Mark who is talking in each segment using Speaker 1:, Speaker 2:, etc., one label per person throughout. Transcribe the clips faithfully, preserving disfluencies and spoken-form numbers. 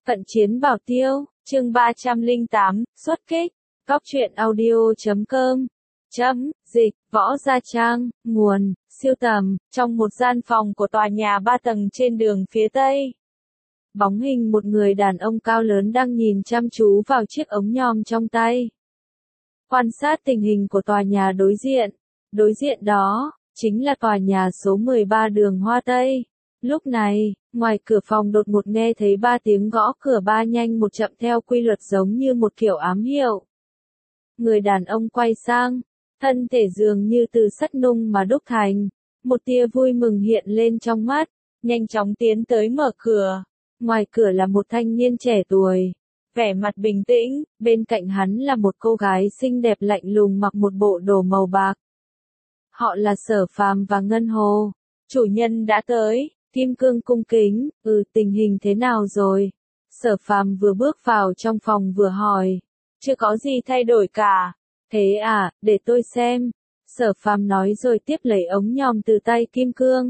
Speaker 1: Cận chiến bảo tiêu, chương ba trăm lẻ tám, xuất kích, Cóc truyện audio chấm com, chấm, dịch, võ gia trang, nguồn, siêu tầm, trong một gian phòng của tòa nhà ba tầng trên đường phía Tây. Bóng hình một người đàn ông cao lớn đang nhìn chăm chú vào chiếc ống nhòm trong tay. Quan sát tình hình của tòa nhà đối diện. Đối diện đó, chính là tòa nhà số mười ba đường Hoa Tây. Lúc này, ngoài cửa phòng đột ngột nghe thấy ba tiếng gõ cửa ba nhanh một chậm theo quy luật giống như một kiểu ám hiệu. Người đàn ông quay sang, thân thể dường như từ sắt nung mà đúc thành. Một tia vui mừng hiện lên trong mắt, nhanh chóng tiến tới mở cửa. Ngoài cửa là một thanh niên trẻ tuổi, vẻ mặt bình tĩnh, bên cạnh hắn là một cô gái xinh đẹp lạnh lùng mặc một bộ đồ màu bạc. Họ là Sở Phàm và Ngân Hồ. Chủ nhân đã tới. Kim Cương cung kính, ừ tình hình thế nào rồi? Sở Phàm vừa bước vào trong phòng vừa hỏi. Chưa có gì thay đổi cả. Thế à, để tôi xem. Sở Phàm nói rồi tiếp lấy ống nhòm từ tay Kim Cương.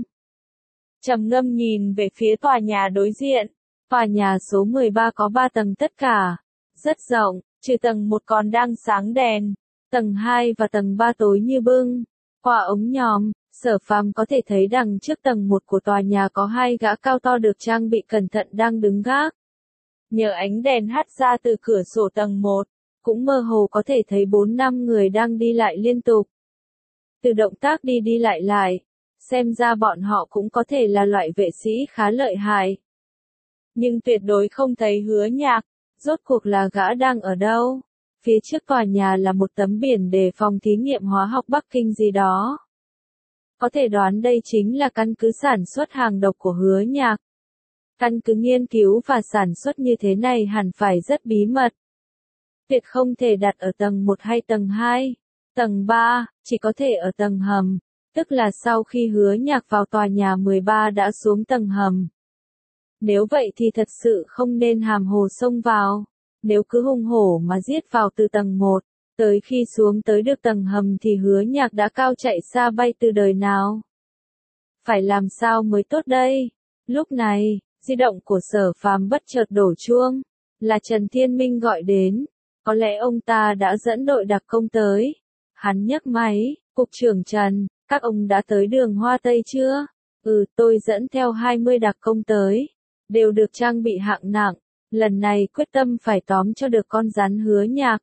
Speaker 1: Trầm ngâm nhìn về phía tòa nhà đối diện. Tòa nhà số mười ba có ba tầng tất cả. Rất rộng, trừ tầng một còn đang sáng đèn. Tầng hai và tầng ba tối như bưng. Qua ống nhòm, Sở Phàm có thể thấy đằng trước tầng một của tòa nhà có hai gã cao to được trang bị cẩn thận đang đứng gác. Nhờ ánh đèn hắt ra từ cửa sổ tầng một, cũng mơ hồ có thể thấy bốn năm người đang đi lại liên tục. Từ động tác đi đi lại lại, xem ra bọn họ cũng có thể là loại vệ sĩ khá lợi hại. Nhưng tuyệt đối không thấy Hứa Nhạc, rốt cuộc là gã đang ở đâu? Phía trước tòa nhà là một tấm biển đề phòng thí nghiệm hóa học Bắc Kinh gì đó. Có thể đoán đây chính là căn cứ sản xuất hàng độc của Hứa Nhạc. Căn cứ nghiên cứu và sản xuất như thế này hẳn phải rất bí mật. Tuyệt không thể đặt ở tầng một hay tầng hai. Tầng ba, chỉ có thể ở tầng hầm, tức là sau khi Hứa Nhạc vào tòa nhà mười ba đã xuống tầng hầm. Nếu vậy thì thật sự không nên hàm hồ xông vào. Nếu cứ hung hổ mà giết vào từ tầng một, tới khi xuống tới được tầng hầm thì Hứa Nhạc đã cao chạy xa bay từ đời nào. Phải làm sao mới tốt đây? Lúc này, di động của Sở Phàm bất chợt đổ chuông. Là Trần Thiên Minh gọi đến. Có lẽ ông ta đã dẫn đội đặc công tới. Hắn nhấc máy, Cục trưởng Trần, các ông đã tới đường Hoa Tây chưa? Ừ, tôi dẫn theo hai mươi đặc công tới. Đều được trang bị hạng nặng. Lần này quyết tâm phải tóm cho được con rắn Hứa Nhạc.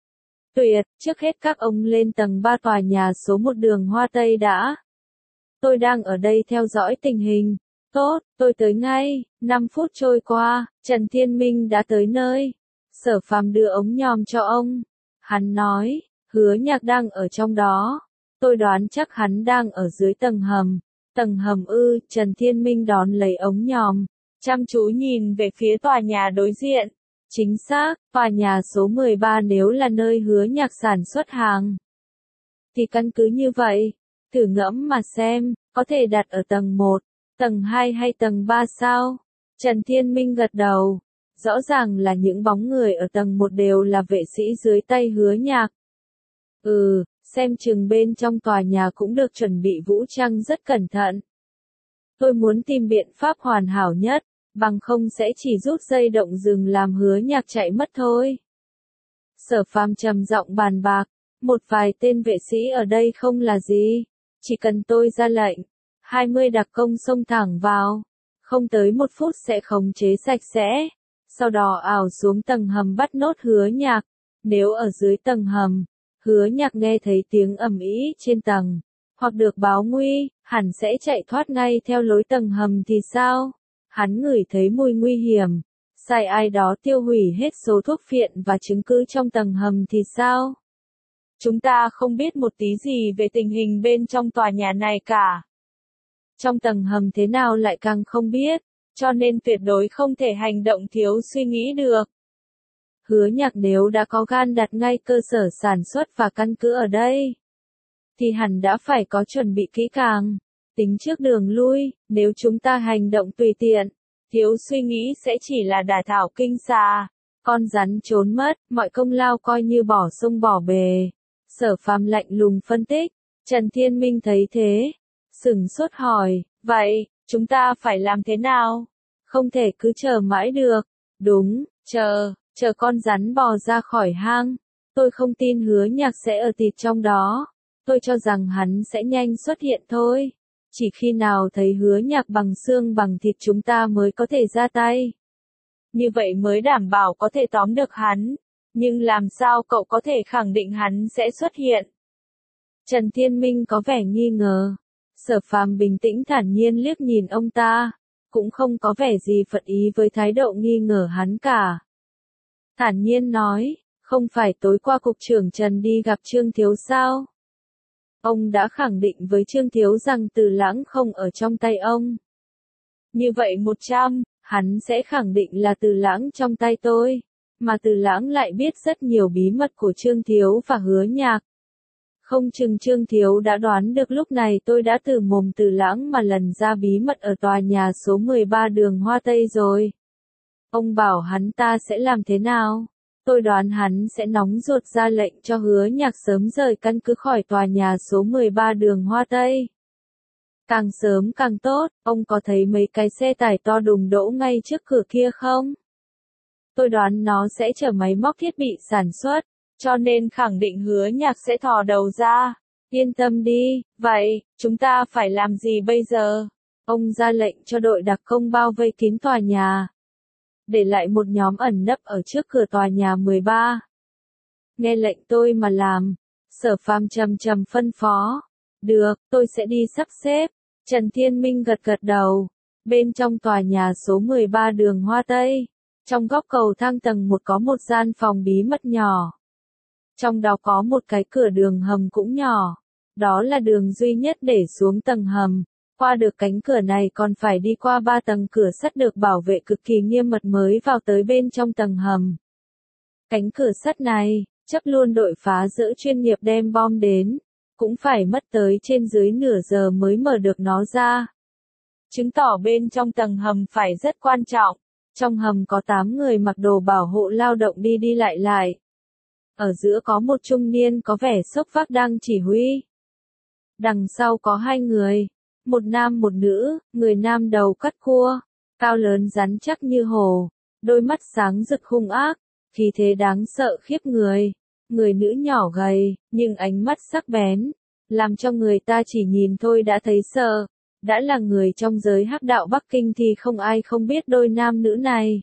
Speaker 1: Tuyệt, trước hết các ông lên tầng ba tòa nhà số một đường Hoa Tây đã. Tôi đang ở đây theo dõi tình hình. Tốt, tôi tới ngay. năm phút trôi qua, Trần Thiên Minh đã tới nơi. Sở Phàm đưa ống nhòm cho ông. Hắn nói, Hứa Nhạc đang ở trong đó. Tôi đoán chắc hắn đang ở dưới tầng hầm. Tầng hầm ư, Trần Thiên Minh đón lấy ống nhòm. Chăm chú nhìn về phía tòa nhà đối diện. Chính xác, tòa nhà số mười ba nếu là nơi Hứa Nhạc sản xuất hàng. Thì căn cứ như vậy, thử ngẫm mà xem, có thể đặt ở tầng một, tầng hai hay tầng ba sao? Trần Thiên Minh gật đầu. Rõ ràng là những bóng người ở tầng một đều là vệ sĩ dưới tay Hứa Nhạc. Ừ, xem chừng bên trong tòa nhà cũng được chuẩn bị vũ trang rất cẩn thận. Tôi muốn tìm biện pháp hoàn hảo nhất. Bằng không sẽ chỉ rút dây động rừng làm Hứa Nhạc chạy mất thôi. Sở Phàm trầm giọng bàn bạc, một vài tên vệ sĩ ở đây không là gì, chỉ cần tôi ra lệnh, hai mươi đặc công xông thẳng vào, không tới một phút sẽ khống chế sạch sẽ, sau đó ảo xuống tầng hầm bắt nốt Hứa Nhạc. Nếu ở dưới tầng hầm, Hứa Nhạc nghe thấy tiếng ầm ĩ trên tầng, hoặc được báo nguy, hẳn sẽ chạy thoát ngay theo lối tầng hầm thì sao? Hắn ngửi thấy mùi nguy hiểm, sai ai đó tiêu hủy hết số thuốc phiện và chứng cứ trong tầng hầm thì sao? Chúng ta không biết một tí gì về tình hình bên trong tòa nhà này cả. Trong tầng hầm thế nào lại càng không biết, cho nên tuyệt đối không thể hành động thiếu suy nghĩ được. Hứa Nhạc nếu đã có gan đặt ngay cơ sở sản xuất và căn cứ ở đây, thì hẳn đã phải có chuẩn bị kỹ càng. Tính trước đường lui, nếu chúng ta hành động tùy tiện, thiếu suy nghĩ sẽ chỉ là đả thảo kinh xà. Con rắn trốn mất, mọi công lao coi như bỏ sông bỏ bề. Sở Phàm lạnh lùng phân tích. Trần Thiên Minh thấy thế, sửng sốt hỏi, vậy, chúng ta phải làm thế nào? Không thể cứ chờ mãi được. Đúng, chờ, chờ con rắn bò ra khỏi hang. Tôi không tin Hứa Nhạc sẽ ở tịt trong đó. Tôi cho rằng hắn sẽ nhanh xuất hiện thôi. Chỉ khi nào thấy Hứa Nhạc bằng xương bằng thịt chúng ta mới có thể ra tay. Như vậy mới đảm bảo có thể tóm được hắn. Nhưng làm sao cậu có thể khẳng định hắn sẽ xuất hiện? Trần Thiên Minh có vẻ nghi ngờ. Sở Phàm bình tĩnh thản nhiên liếc nhìn ông ta. Cũng không có vẻ gì phật ý với thái độ nghi ngờ hắn cả. Thản nhiên nói, không phải tối qua cục trưởng Trần đi gặp Trương Thiếu sao? Ông đã khẳng định với Trương Thiếu rằng Từ Lãng không ở trong tay ông. Như vậy một trăm, hắn sẽ khẳng định là Từ Lãng trong tay tôi. Mà Từ Lãng lại biết rất nhiều bí mật của Trương Thiếu và Hứa Nhạc. Không chừng Trương Thiếu đã đoán được lúc này tôi đã từ mồm Từ Lãng mà lần ra bí mật ở tòa nhà số mười ba đường Hoa Tây rồi. Ông bảo hắn ta sẽ làm thế nào? Tôi đoán hắn sẽ nóng ruột ra lệnh cho Hứa Nhạc sớm rời căn cứ khỏi tòa nhà số mười ba đường Hoa Tây. Càng sớm càng tốt, ông có thấy mấy cái xe tải to đùng đỗ ngay trước cửa kia không? Tôi đoán nó sẽ chở máy móc thiết bị sản xuất, cho nên khẳng định Hứa Nhạc sẽ thò đầu ra. Yên tâm đi, vậy, chúng ta phải làm gì bây giờ? Ông ra lệnh cho đội đặc công bao vây kín tòa nhà. Để lại một nhóm ẩn nấp ở trước cửa tòa nhà mười ba. Nghe lệnh tôi mà làm. Sở Phàm trầm trầm phân phó. Được, tôi sẽ đi sắp xếp. Trần Thiên Minh gật gật đầu. Bên trong tòa nhà số mười ba đường Hoa Tây. Trong góc cầu thang tầng một có một gian phòng bí mật nhỏ. Trong đó có một cái cửa đường hầm cũng nhỏ. Đó là đường duy nhất để xuống tầng hầm. Qua được cánh cửa này còn phải đi qua ba tầng cửa sắt được bảo vệ cực kỳ nghiêm mật mới vào tới bên trong tầng hầm. Cánh cửa sắt này, chắc luôn đội phá rỡ chuyên nghiệp đem bom đến. Cũng phải mất tới trên dưới nửa giờ mới mở được nó ra. Chứng tỏ bên trong tầng hầm phải rất quan trọng. Trong hầm có tám người mặc đồ bảo hộ lao động đi đi lại lại. Ở giữa có một trung niên có vẻ sốc vác đang chỉ huy. Đằng sau có hai người. Một nam một nữ, người nam đầu cắt cua, cao lớn rắn chắc như hổ, đôi mắt sáng rực hung ác, khí thế đáng sợ khiếp người. Người nữ nhỏ gầy, nhưng ánh mắt sắc bén, làm cho người ta chỉ nhìn thôi đã thấy sợ. Đã là người trong giới hắc đạo Bắc Kinh thì không ai không biết đôi nam nữ này.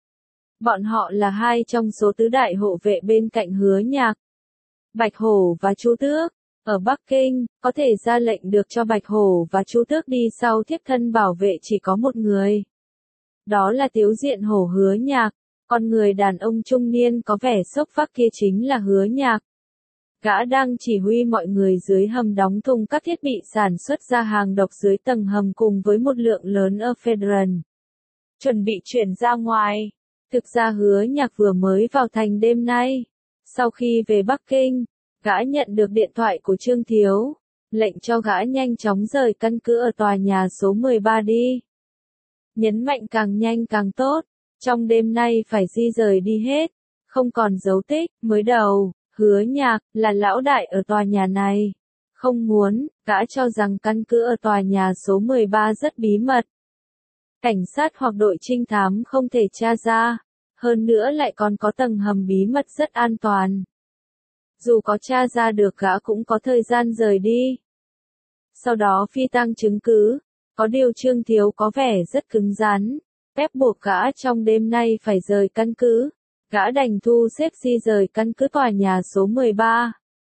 Speaker 1: Bọn họ là hai trong số tứ đại hộ vệ bên cạnh Hứa Nhạc. Bạch Hổ và Chu Tước. Ở Bắc Kinh, có thể ra lệnh được cho Bạch Hổ và Chu Tước đi sau thiếp thân bảo vệ chỉ có một người. Đó là Tiếu Diện Hổ Hứa Nhạc, còn người đàn ông trung niên có vẻ sốc vác kia chính là Hứa Nhạc. Gã đang chỉ huy mọi người dưới hầm đóng thùng các thiết bị sản xuất ra hàng độc dưới tầng hầm cùng với một lượng lớn ở Federal. Chuẩn bị chuyển ra ngoài. Thực ra Hứa Nhạc vừa mới vào thành đêm nay. Sau khi về Bắc Kinh, gã nhận được điện thoại của Trương Thiếu, lệnh cho gã nhanh chóng rời căn cứ ở tòa nhà số mười ba đi. Nhấn mạnh càng nhanh càng tốt, trong đêm nay phải di rời đi hết, không còn dấu tích. Mới đầu, Hứa Nhạc là lão đại ở tòa nhà này. Không muốn, gã cho rằng căn cứ ở tòa nhà số mười ba rất bí mật. Cảnh sát hoặc đội trinh thám không thể tra ra, hơn nữa lại còn có tầng hầm bí mật rất an toàn. Dù có tra ra được gã cũng có thời gian rời đi. Sau đó phi tang chứng cứ, có điều Trương Thiếu có vẻ rất cứng rắn, ép buộc gã trong đêm nay phải rời căn cứ. Gã đành thu xếp di rời căn cứ tòa nhà số mười ba.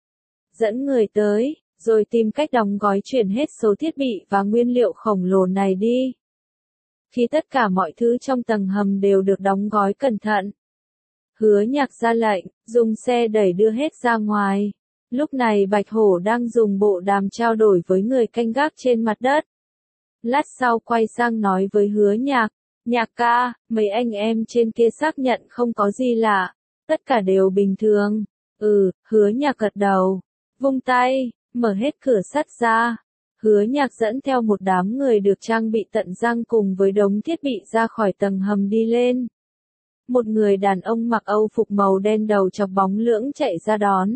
Speaker 1: Dẫn người tới, rồi tìm cách đóng gói chuyển hết số thiết bị và nguyên liệu khổng lồ này đi. Khi tất cả mọi thứ trong tầng hầm đều được đóng gói cẩn thận, Hứa Nhạc ra lệnh, dùng xe đẩy đưa hết ra ngoài. Lúc này Bạch Hổ đang dùng bộ đàm trao đổi với người canh gác trên mặt đất. Lát sau quay sang nói với Hứa Nhạc, Nhạc ca, mấy anh em trên kia xác nhận không có gì lạ, tất cả đều bình thường. Ừ, Hứa Nhạc gật đầu, vung tay, mở hết cửa sắt ra. Hứa Nhạc dẫn theo một đám người được trang bị tận răng cùng với đống thiết bị ra khỏi tầng hầm đi lên. Một người đàn ông mặc âu phục màu đen đầu chọc bóng lưỡng chạy ra đón.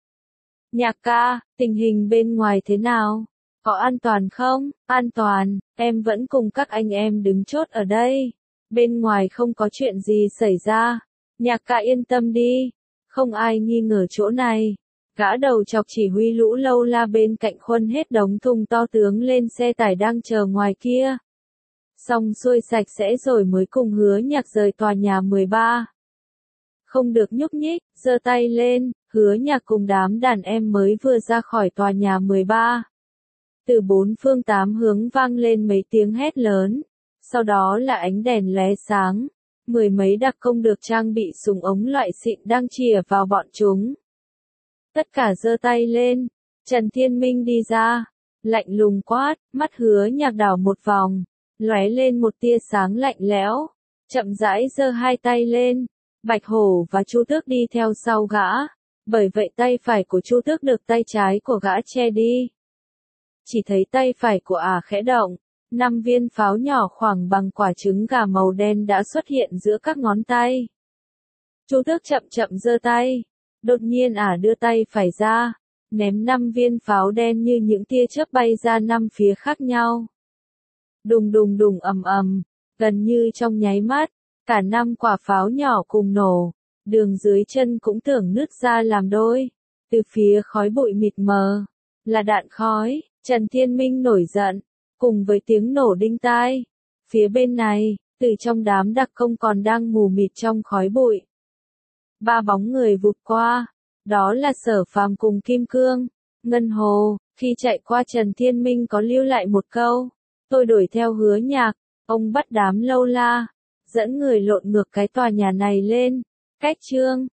Speaker 1: Nhạc ca, tình hình bên ngoài thế nào? Có an toàn không? An toàn, em vẫn cùng các anh em đứng chốt ở đây. bên ngoài không có chuyện gì xảy ra. Nhạc ca yên tâm đi, không ai nghi ngờ chỗ này. Gã đầu chọc chỉ huy lũ lâu la bên cạnh khuân hết đống thùng to tướng lên xe tải đang chờ ngoài kia. Xong xuôi sạch sẽ rồi mới cùng Hứa Nhạc rời tòa nhà mười ba. Không được nhúc nhích, giơ tay lên, Hứa Nhạc cùng đám đàn em mới vừa ra khỏi tòa nhà mười ba. Từ bốn phương tám hướng vang lên mấy tiếng hét lớn, sau đó là ánh đèn lóe sáng, mười mấy đặc công được trang bị súng ống loại xịn đang chìa vào bọn chúng. Tất cả giơ tay lên, Trần Thiên Minh đi ra, lạnh lùng quát, mắt Hứa Nhạc đảo một vòng, lóe lên một tia sáng lạnh lẽo, chậm rãi giơ hai tay lên, Bạch Hổ và Chu Tước đi theo sau gã, bởi vậy tay phải của Chu Tước được tay trái của gã che đi. Chỉ thấy tay phải của ả khẽ động, năm viên pháo nhỏ khoảng bằng quả trứng gà màu đen đã xuất hiện giữa các ngón tay. Chu Tước chậm chậm giơ tay, đột nhiên ả đưa tay phải ra, ném năm viên pháo đen như những tia chớp bay ra năm phía khác nhau. Đùng đùng đùng ầm ầm, gần như trong nháy mắt, cả năm quả pháo nhỏ cùng nổ, đường dưới chân cũng tưởng nứt ra làm đôi. Từ phía khói bụi mịt mờ, là đạn khói, Trần Thiên Minh nổi giận, cùng với tiếng nổ đinh tai. Phía bên này, từ trong đám đặc công còn đang mù mịt trong khói bụi. Ba bóng người vụt qua, đó là Sở Phàm cùng Kim Cương. Ngân Hồ, khi chạy qua Trần Thiên Minh có lưu lại một câu, tôi đuổi theo Hứa Nhạc, ông bắt đám lâu la, dẫn người lộn ngược cái tòa nhà này lên. Cách chương